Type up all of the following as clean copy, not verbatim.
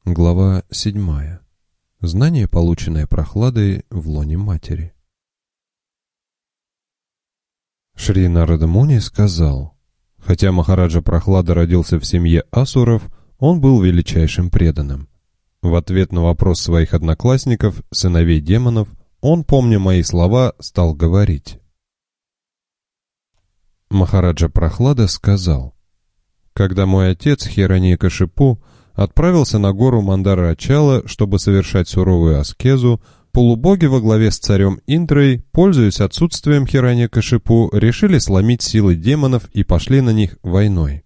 Глава 7. Знание, полученное прохладой в лоне матери. Шри Нарада Муни сказал, хотя Махараджа Прохлада родился в семье асуров, он был величайшим преданным. В ответ на вопрос своих одноклассников, сыновей демонов, он, помня мои слова, стал говорить. Махараджа Прохлада сказал, когда мой отец Хираньякашипу отправился на гору Мандарачала, чтобы совершать суровую аскезу, полубоги во главе с царем Индрой, пользуясь отсутствием Хираньякашипу, решили сломить силы демонов и пошли на них войной.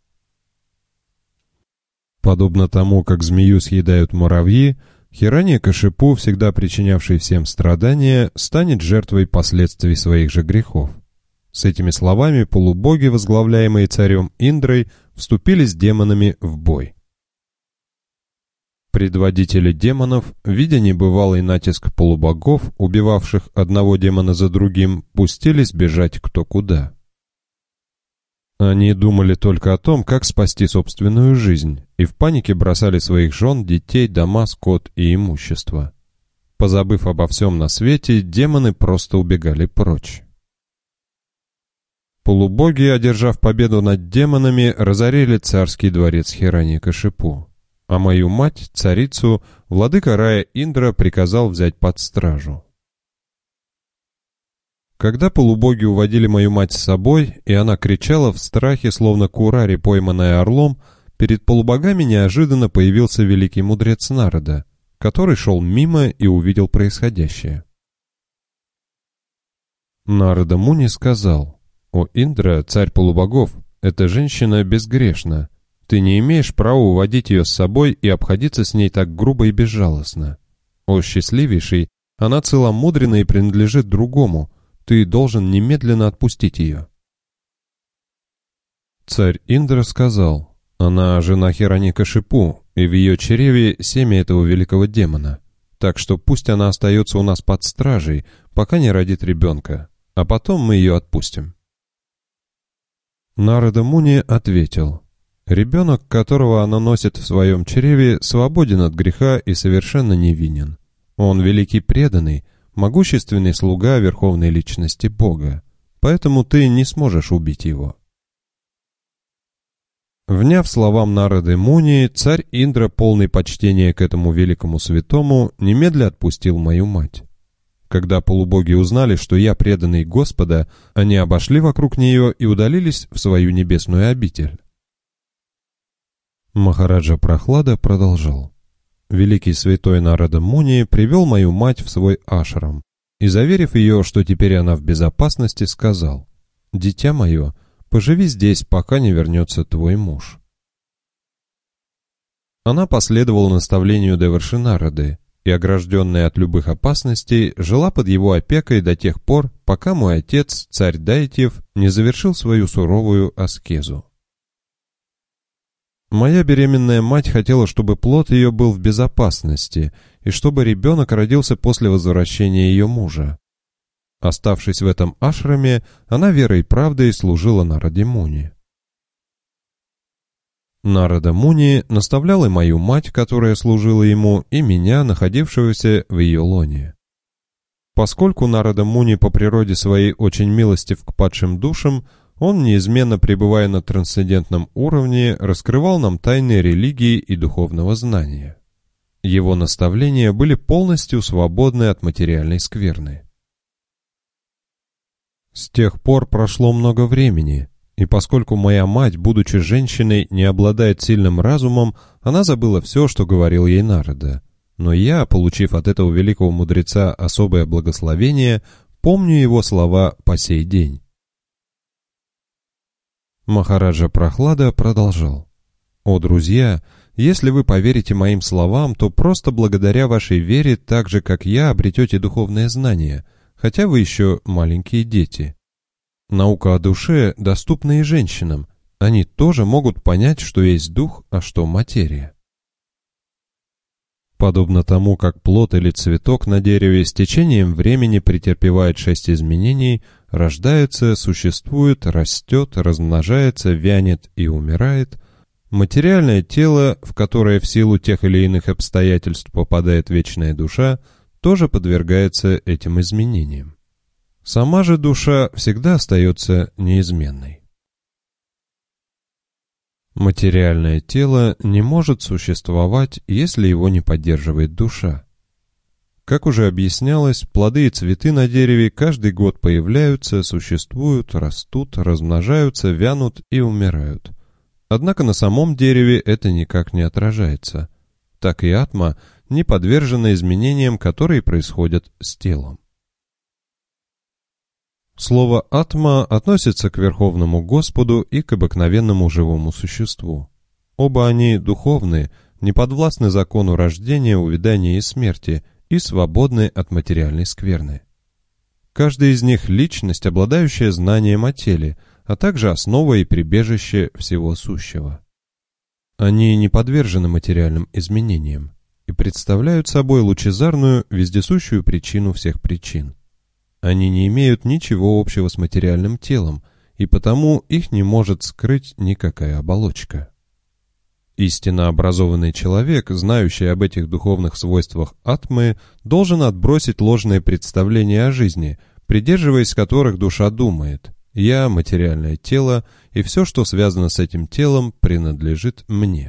Подобно тому, как змею съедают муравьи, Хираньякашипу, всегда причинявший всем страдания, станет жертвой последствий своих же грехов. С этими словами полубоги, возглавляемые царем Индрой, вступили с демонами в бой. Предводители демонов, видя небывалый натиск полубогов, убивавших одного демона за другим, пустились бежать кто куда. Они думали только о том, как спасти собственную жизнь, и в панике бросали своих жен, детей, дома, скот и имущество. Позабыв обо всем на свете, демоны просто убегали прочь. Полубоги, одержав победу над демонами, разорили царский дворец Хираньякашипу. А мою мать, царицу, владыка рая Индра приказал взять под стражу. Когда полубоги уводили мою мать с собой, и она кричала в страхе, словно курари, пойманная орлом, перед полубогами неожиданно появился великий мудрец Нарада, который шел мимо и увидел происходящее. Нарада Муни сказал: «О Индра, царь полубогов, эта женщина безгрешна. Ты не имеешь права уводить ее с собой и обходиться с ней так грубо и безжалостно. О счастливейший, она целомудренна и принадлежит другому. Ты должен немедленно отпустить ее». Царь Индра сказал: «Она жена Хираньякашипу, и в ее чреве семя этого великого демона. Так что пусть она остается у нас под стражей, пока не родит ребенка, а потом мы ее отпустим». Нарада Муни ответил: «Ребенок, которого она носит в своем чреве, свободен от греха и совершенно невинен. Он великий преданный, могущественный слуга верховной личности Бога, поэтому ты не сможешь убить его». Вняв словам Нарады Муни, царь Индра, полный почтения к этому великому святому, немедля отпустил мою мать. Когда полубоги узнали, что я преданный Господа, они обошли вокруг нее и удалились в свою небесную обитель. Махараджа Прохлада продолжал. Великий святой Нарада Муни привел мою мать в свой ашрам и, заверив ее, что теперь она в безопасности, сказал: «Дитя мое, поживи здесь, пока не вернется твой муж». Она последовала наставлению Деварши Нарады и, огражденная от любых опасностей, жила под его опекой до тех пор, пока мой отец, царь Дайтьев, не завершил свою суровую аскезу. Моя беременная мать хотела, чтобы плод ее был в безопасности и чтобы ребенок родился после возвращения ее мужа. Оставшись в этом ашраме, она верой и правдой служила Нараде Муни. Нарада Муни наставлял и мою мать, которая служила ему, и меня, находившегося в ее лоне. Поскольку Нарада Муни по природе своей очень милостив к падшим душам, он, неизменно пребывая на трансцендентном уровне, раскрывал нам тайны религии и духовного знания. Его наставления были полностью свободны от материальной скверны. С тех пор прошло много времени, и поскольку моя мать, будучи женщиной, не обладает сильным разумом, она забыла все, что говорил ей Нарада. Но я, получив от этого великого мудреца особое благословение, помню его слова по сей день. Махараджа Прохлада продолжал: «О, друзья, если вы поверите моим словам, то просто благодаря вашей вере, так же, как я, обретете духовное знание, хотя вы еще маленькие дети. Наука о душе доступна и женщинам, они тоже могут понять, что есть дух, а что материя». Подобно тому, как плод или цветок на дереве с течением времени претерпевает 6 изменений, рождается, существует, растет, размножается, вянет и умирает, Материальное тело, в которое в силу тех или иных обстоятельств попадает вечная душа, тоже подвергается этим изменениям. Сама же душа всегда остается неизменной. Материальное тело не может существовать, если его не поддерживает душа. Как уже объяснялось, плоды и цветы на дереве каждый год появляются, существуют, растут, размножаются, вянут и умирают. Однако на самом дереве это никак не отражается. Так и атма не подвержена изменениям, которые происходят с телом. Слово «атма» относится к Верховному Господу и к обыкновенному живому существу. Оба они духовны, не подвластны закону рождения, увядания и смерти и свободны от материальной скверны. Каждый из них – личность, обладающая знанием о теле, а также основа и прибежище всего сущего. Они не подвержены материальным изменениям и представляют собой лучезарную, вездесущую причину всех причин. Они не имеют ничего общего с материальным телом, и потому их не может скрыть никакая оболочка. Истинно образованный человек, знающий об этих духовных свойствах атмы, должен отбросить ложные представления о жизни, придерживаясь которых душа думает: «Я – материальное тело, и все, что связано с этим телом, принадлежит мне».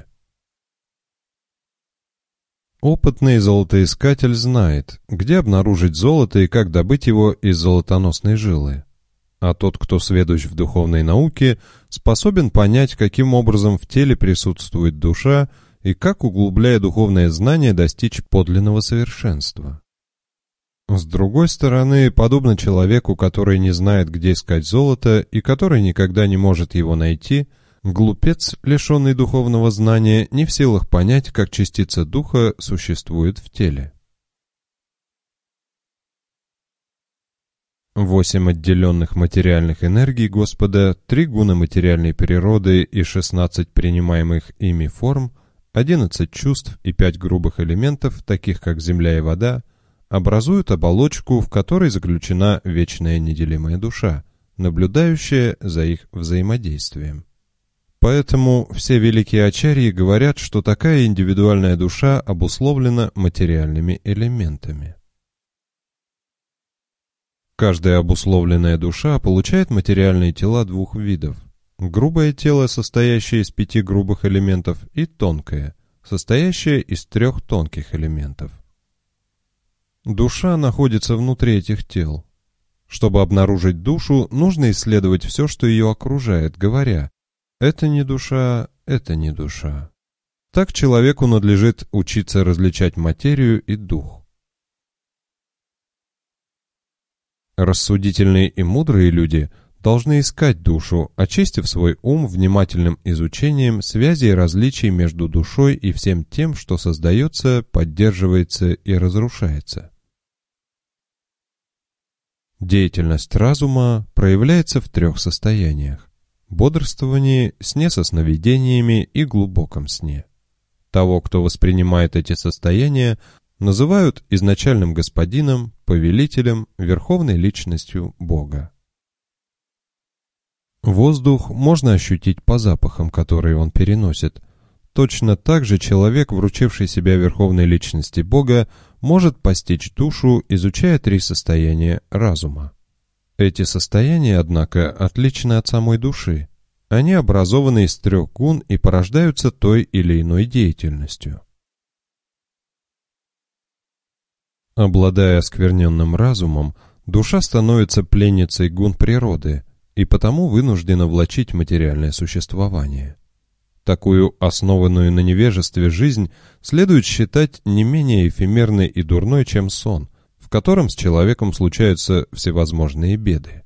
Опытный золотоискатель знает, где обнаружить золото и как добыть его из золотоносной жилы. А тот, кто сведущ в духовной науке, способен понять, каким образом в теле присутствует душа и как, углубляя духовное знание, достичь подлинного совершенства. С другой стороны, подобно человеку, который не знает, где искать золото и который никогда не может его найти, глупец, лишенный духовного знания, не в силах понять, как частица духа существует в теле. 8 отделенных материальных энергий Господа, 3 гуна материальной природы и 16 принимаемых ими форм, 11 чувств и 5 грубых элементов, таких как земля и вода, образуют оболочку, в которой заключена вечная неделимая душа, наблюдающая за их взаимодействием. Поэтому все великие ачарьи говорят, что такая индивидуальная душа обусловлена материальными элементами. Каждая обусловленная душа получает материальные тела двух видов: грубое тело, состоящее из 5 грубых элементов, и тонкое, состоящее из 3 тонких элементов. Душа находится внутри этих тел. Чтобы обнаружить душу, нужно исследовать все, что ее окружает, говоря: «Это не душа, это не душа». Так человеку надлежит учиться различать материю и дух. Рассудительные и мудрые люди должны искать душу, очистив свой ум внимательным изучением связей и различий между душой и всем тем, что создается, поддерживается и разрушается. Деятельность разума проявляется в 3 состояниях: бодрствовании, сне со сновидениями и глубоком сне. Того, кто воспринимает эти состояния, называют изначальным господином, повелителем, верховной личностью Бога. Воздух можно ощутить по запахам, которые он переносит. Точно так же человек, вручивший себя верховной личности Бога, может постичь душу, изучая 3 состояния разума. Эти состояния, однако, отличны от самой души. Они образованы из 3 гун и порождаются той или иной деятельностью. Обладая оскверненным разумом, душа становится пленницей гун природы и потому вынуждена влачить материальное существование. Такую основанную на невежестве жизнь следует считать не менее эфемерной и дурной, чем сон, в котором с человеком случаются всевозможные беды.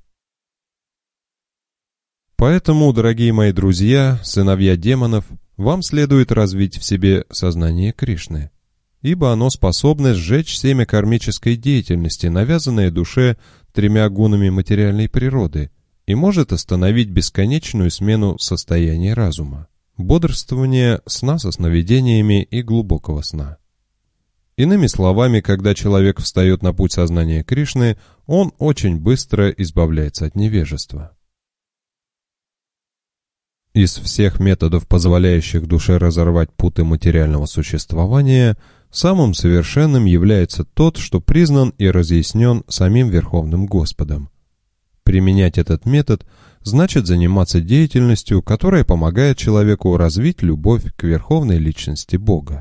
Поэтому, дорогие мои друзья, сыновья демонов, вам следует развить в себе сознание Кришны, ибо оно способно сжечь семя кармической деятельности, навязанное душе 3 гунами материальной природы, и может остановить бесконечную смену состояний разума, бодрствования, сна со сновидениями и глубокого сна. Иными словами, когда человек встает на путь сознания Кришны, он очень быстро избавляется от невежества. Из всех методов, позволяющих душе разорвать путы материального существования, самым совершенным является тот, что признан и разъяснен самим Верховным Господом. Применять этот метод значит заниматься деятельностью, которая помогает человеку развить любовь к Верховной Личности Бога.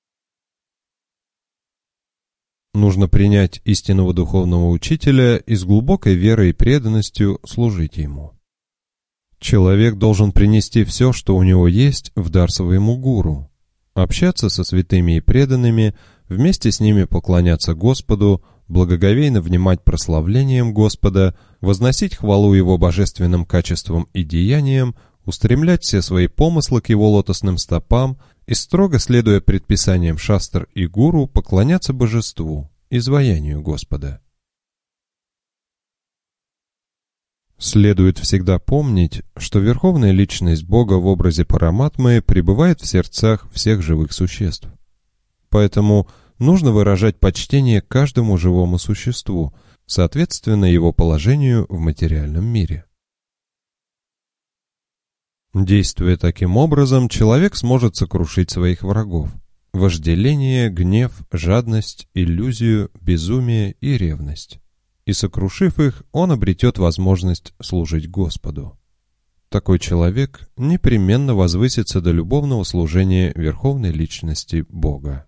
Нужно принять истинного духовного учителя и с глубокой верой и преданностью служить ему. Человек должен принести все, что у него есть, в дар своему гуру, общаться со святыми и преданными, вместе с ними поклоняться Господу, благоговейно внимать прославлениям Господа, возносить хвалу Его божественным качествам и деяниям, устремлять все свои помыслы к Его лотосным стопам и, строго следуя предписаниям шастр и гуру, поклоняться божеству, изваянию Господа. Следует всегда помнить, что Верховная Личность Бога в образе Параматмы пребывает в сердцах всех живых существ. Поэтому нужно выражать почтение каждому живому существу, соответственно его положению в материальном мире. Действуя таким образом, человек сможет сокрушить своих врагов – вожделение, гнев, жадность, иллюзию, безумие и ревность. И сокрушив их, он обретет возможность служить Господу. Такой человек непременно возвысится до любовного служения Верховной Личности Бога.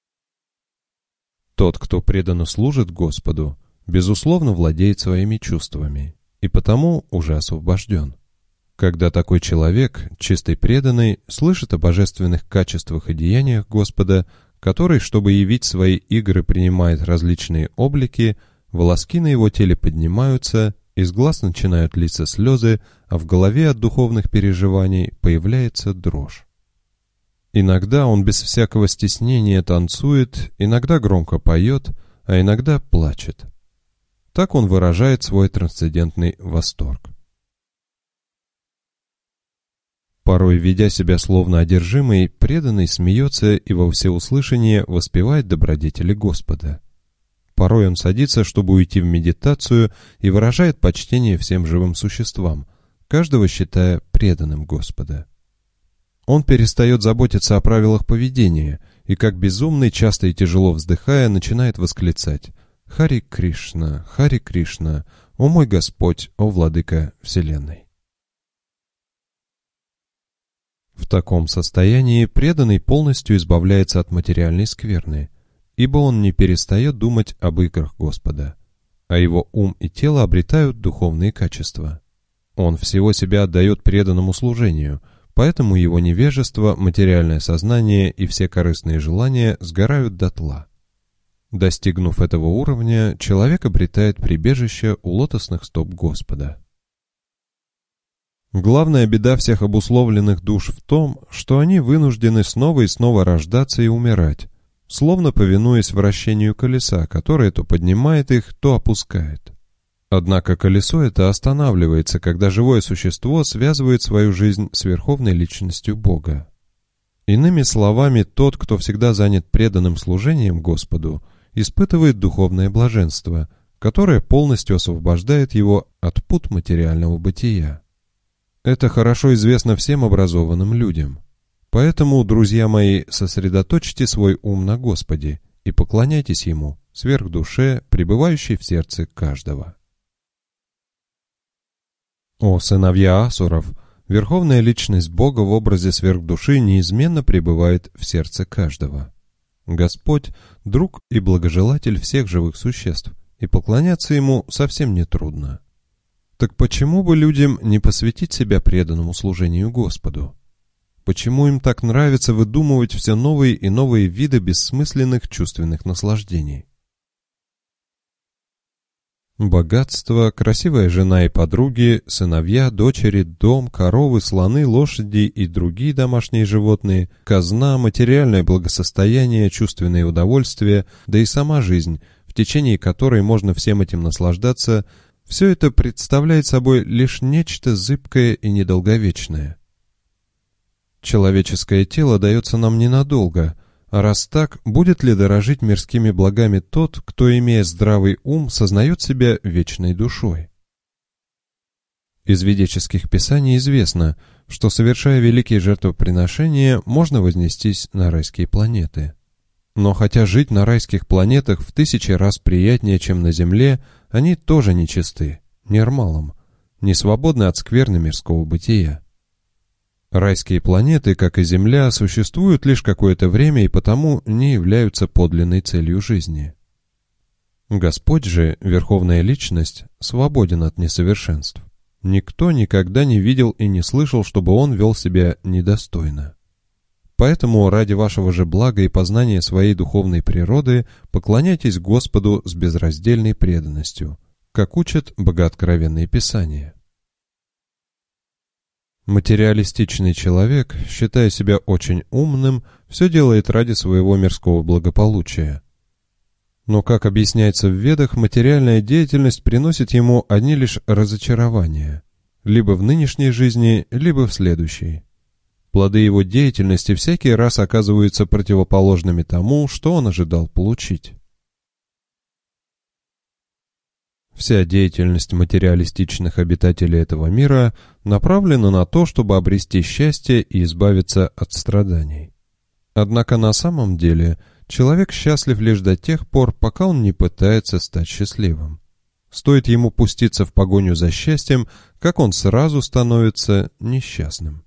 Тот, кто преданно служит Господу, безусловно владеет своими чувствами и потому уже освобожден. Когда такой человек, чистый преданный, слышит о божественных качествах и деяниях Господа, который, чтобы явить свои игры, принимает различные облики, волоски на его теле поднимаются, из глаз начинают литься слезы, а в голове от духовных переживаний появляется дрожь. Иногда он без всякого стеснения танцует, иногда громко поет, а иногда плачет. Так он выражает свой трансцендентный восторг. Порой, ведя себя словно одержимый, преданный смеется и во всеуслышание воспевает добродетели Господа. Порой он садится, чтобы уйти в медитацию, и выражает почтение всем живым существам, каждого считая преданным Господа. Он перестает заботиться о правилах поведения и, как безумный, часто и тяжело вздыхая, начинает восклицать: «Хари Кришна, Хари Кришна, о мой Господь, о Владыка Вселенной». В таком состоянии преданный полностью избавляется от материальной скверны, ибо он не перестает думать об играх Господа, а его ум и тело обретают духовные качества. Он всего себя отдает преданному служению, поэтому его невежество, материальное сознание и все корыстные желания сгорают дотла. Достигнув этого уровня, человек обретает прибежище у лотосных стоп Господа. Главная беда всех обусловленных душ в том, что они вынуждены снова и снова рождаться и умирать, словно повинуясь вращению колеса, которое то поднимает их, то опускает. Однако колесо это останавливается, когда живое существо связывает свою жизнь с Верховной Личностью Бога. Иными словами, тот, кто всегда занят преданным служением Господу, испытывает духовное блаженство, которое полностью освобождает его от пут материального бытия. Это хорошо известно всем образованным людям. Поэтому, друзья мои, сосредоточьте свой ум на Господе и поклоняйтесь Ему, сверхдуше, пребывающей в сердце каждого. О сыновья асуров! Верховная Личность Бога в образе сверхдуши неизменно пребывает в сердце каждого. Господь – друг и благожелатель всех живых существ, и поклоняться Ему совсем не трудно. Так почему бы людям не посвятить себя преданному служению Господу? Почему им так нравится выдумывать все новые и новые виды бессмысленных чувственных наслаждений? Богатство, красивая жена и подруги, сыновья, дочери, дом, коровы, слоны, лошади и другие домашние животные, казна, материальное благосостояние, чувственные удовольствия, да и сама жизнь, в течение которой можно всем этим наслаждаться, все это представляет собой лишь нечто зыбкое и недолговечное. Человеческое тело дается нам ненадолго, а раз так, будет ли дорожить мирскими благами тот, кто, имея здравый ум, сознает себя вечной душой? Из ведических писаний известно, что, совершая великие жертвоприношения, можно вознестись на райские планеты. Но хотя жить на райских планетах в 1000 раз приятнее, чем на Земле, они тоже нечисты, нормалом, не свободны от скверны мирского бытия. Райские планеты, как и Земля, существуют лишь какое-то время и потому не являются подлинной целью жизни. Господь же, Верховная Личность, свободен от несовершенств. Никто никогда не видел и не слышал, чтобы Он вел себя недостойно. Поэтому ради вашего же блага и познания своей духовной природы поклоняйтесь Господу с безраздельной преданностью, как учат богооткровенные писания. Материалистичный человек, считая себя очень умным, все делает ради своего мирского благополучия. Но, как объясняется в Ведах, материальная деятельность приносит ему одни лишь разочарования, либо в нынешней жизни, либо в следующей. Плоды его деятельности всякий раз оказываются противоположными тому, что он ожидал получить. Вся деятельность материалистичных обитателей этого мира направлена на то, чтобы обрести счастье и избавиться от страданий. Однако на самом деле человек счастлив лишь до тех пор, пока он не пытается стать счастливым. Стоит ему пуститься в погоню за счастьем, как он сразу становится несчастным.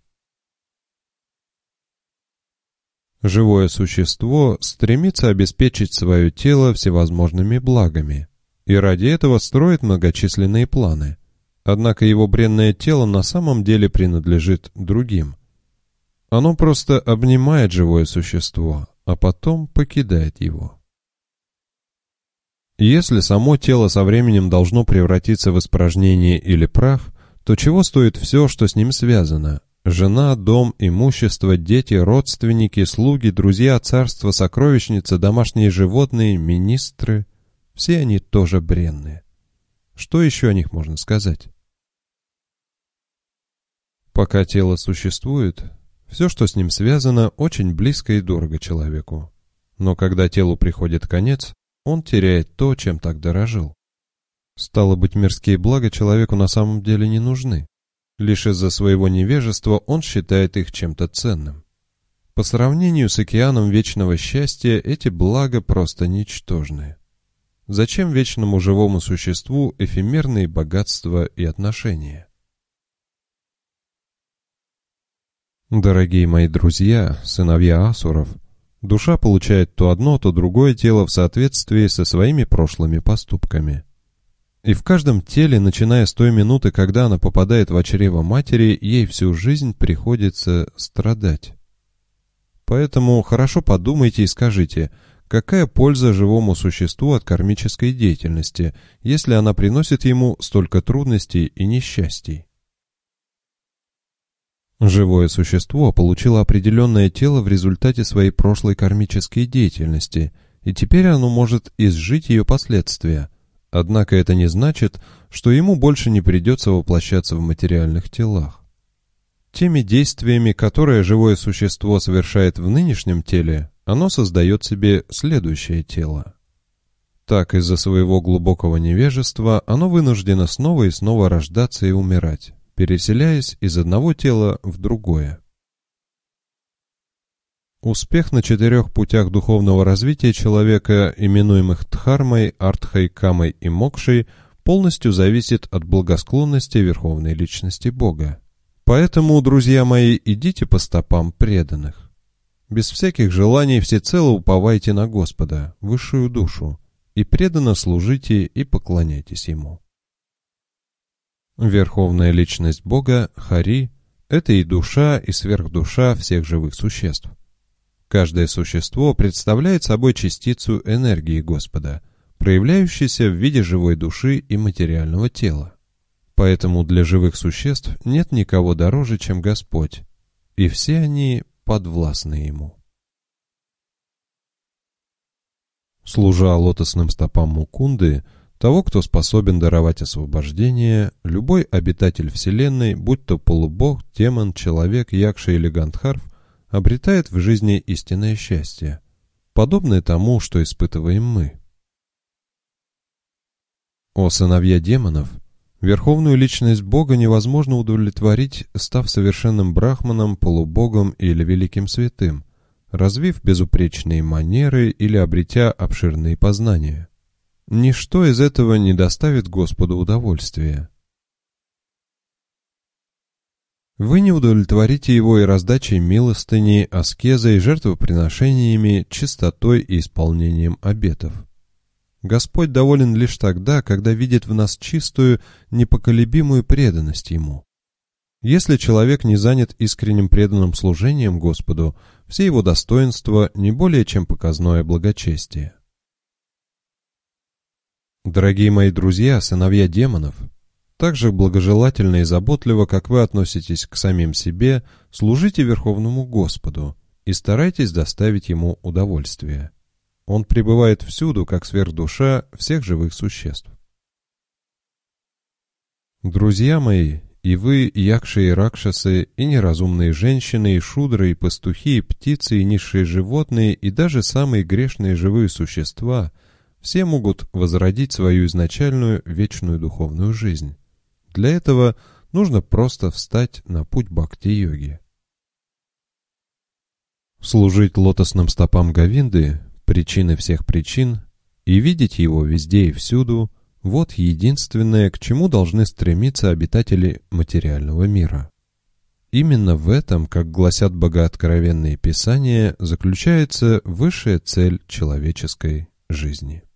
Живое существо стремится обеспечить свое тело всевозможными благами, и ради этого строит многочисленные планы. Однако его бренное тело на самом деле принадлежит другим. Оно просто обнимает живое существо, а потом покидает его. Если само тело со временем должно превратиться в испражнение или прах, то чего стоит все, что с ним связано? Жена, дом, имущество, дети, родственники, слуги, друзья, царство, сокровищница, домашние животные, министры – все они тоже бренные. Что еще о них можно сказать? Пока тело существует, все, что с ним связано, очень близко и дорого человеку. Но когда телу приходит конец, он теряет то, чем так дорожил. Стало быть, мирские блага человеку на самом деле не нужны. Лишь из-за своего невежества он считает их чем-то ценным. По сравнению с океаном вечного счастья, эти блага просто ничтожны. Зачем вечному живому существу эфемерные богатства и отношения? Дорогие мои друзья, сыновья асуров, душа получает то одно, то другое тело в соответствии со своими прошлыми поступками. И в каждом теле, начиная с той минуты, когда она попадает в чрево матери, ей всю жизнь приходится страдать. Поэтому хорошо подумайте и скажите, какая польза живому существу от кармической деятельности, если она приносит ему столько трудностей и несчастий? Живое существо получило определенное тело в результате своей прошлой кармической деятельности, и теперь оно может изжить ее последствия. Однако это не значит, что ему больше не придется воплощаться в материальных телах. Теми действиями, которые живое существо совершает в нынешнем теле, оно создает себе следующее тело. Так, из-за своего глубокого невежества, оно вынуждено снова и снова рождаться и умирать, переселяясь из одного тела в другое. Успех на 4 путях духовного развития человека, именуемых Дхармой, Артхой, Камой и Мокшей, полностью зависит от благосклонности Верховной Личности Бога. Поэтому, друзья мои, идите по стопам преданных. Без всяких желаний всецело уповайте на Господа, высшую душу, и преданно служите и поклоняйтесь Ему. Верховная Личность Бога, Хари, это и душа, и сверхдуша всех живых существ. Каждое существо представляет собой частицу энергии Господа, проявляющейся в виде живой души и материального тела. Поэтому для живых существ нет никого дороже, чем Господь, и все они подвластны Ему. Служа лотосным стопам Мукунды, того, кто способен даровать освобождение, любой обитатель Вселенной, будь то полубог, демон, человек, якша или гандхарв, обретает в жизни истинное счастье, подобное тому, что испытываем мы. О сыновья демонов, Верховную личность Бога невозможно удовлетворить, став совершенным брахманом, полубогом или великим святым, развив безупречные манеры или обретя обширные познания. Ничто из этого не доставит Господу удовольствия. Вы не удовлетворите его и раздачей милостыни, аскезой, жертвоприношениями, чистотой и исполнением обетов. Господь доволен лишь тогда, когда видит в нас чистую, непоколебимую преданность Ему. Если человек не занят искренним преданным служением Господу, все его достоинства не более чем показное благочестие. Дорогие мои друзья, сыновья демонов, так же благожелательно и заботливо, как вы относитесь к самим себе, служите Верховному Господу и старайтесь доставить Ему удовольствие. Он пребывает всюду, как сверхдуша всех живых существ. Друзья мои, и вы, и якши и ракшасы, и неразумные женщины, и шудры, и пастухи, и птицы, и низшие животные, и даже самые грешные живые существа, все могут возродить свою изначальную вечную духовную жизнь. Для этого нужно просто встать на путь бхакти-йоги. Служить лотосным стопам Говинды, причины всех причин, и видеть его везде и всюду – вот единственное, к чему должны стремиться обитатели материального мира. Именно в этом, как гласят богооткровенные писания, заключается высшая цель человеческой жизни.